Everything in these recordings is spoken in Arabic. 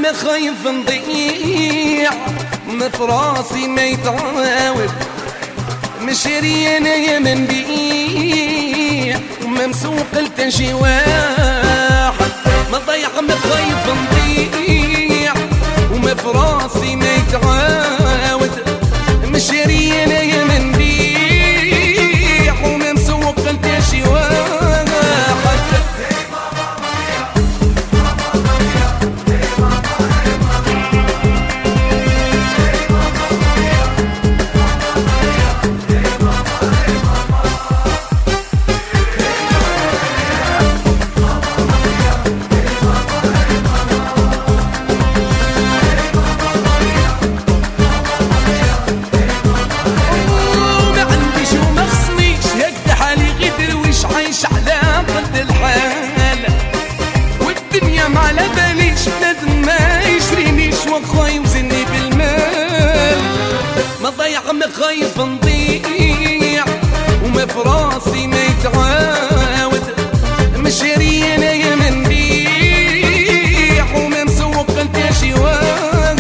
ما خايف نضيع ما في راسي ما يتعاود مشري انا يا من بيع وما مسوق لتنشي واحد ما ضيع ما خايف نضيع وما في راسي ما يتعاود مشري انا يا من بيع وما مسوق لتنشي واحد عايش على قد الحال والدنيا ما على باليش بنادم ما يشرينيش وخاي يوزني بالمال ما ضيع ما خايف نضيع وما في راسي ما يتعاود مشري انا يا من بيع وما مسوق انت شي واحد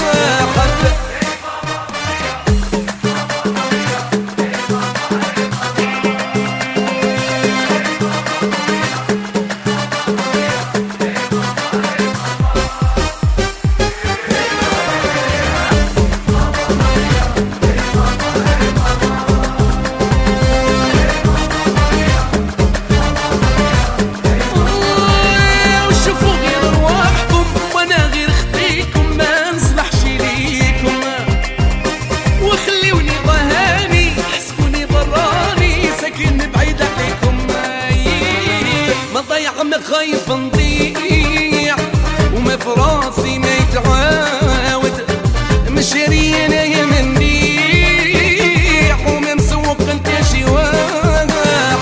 ما خايف نضيع وما في راسي ما يتعاود مشري انا يا من بيع وما مسوق انت شي واحد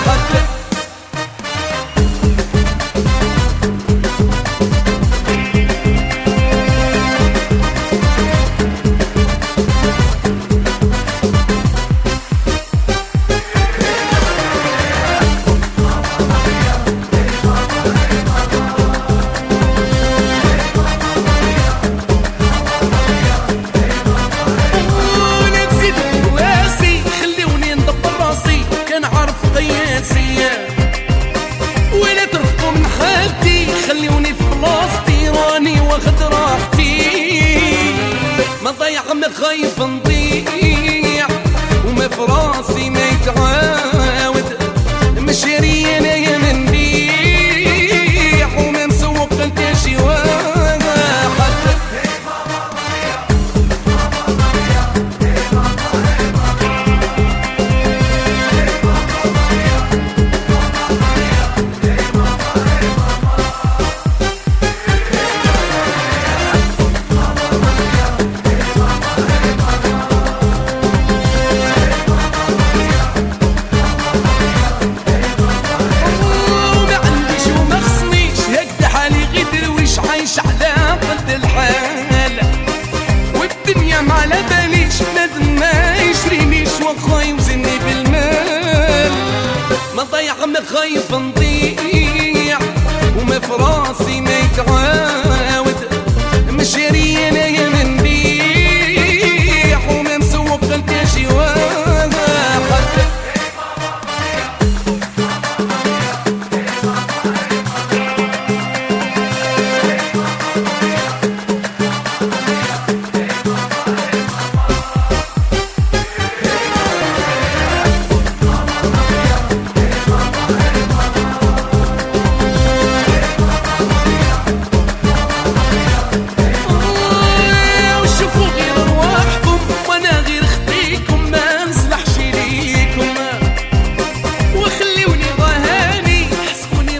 ولا ترفقوا من حالتي خليوني في بلاصتي راني واخد راحتي ما ضيع ما خايف نضيع وما في راسي ما يتعاود مشري انا يا من بيع وما مسوق انت شي واحد عايش على قد الحال والدنيا ما على باليش بنادم ما يشرينيش وخاي يوزني بالمال ما ضيع ما خايف نضيع وما في راسي ما يتعاود مشري انا يا من بيع وما مسوق انت شي واحد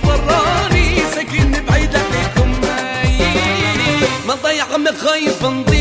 ما خايف نضيع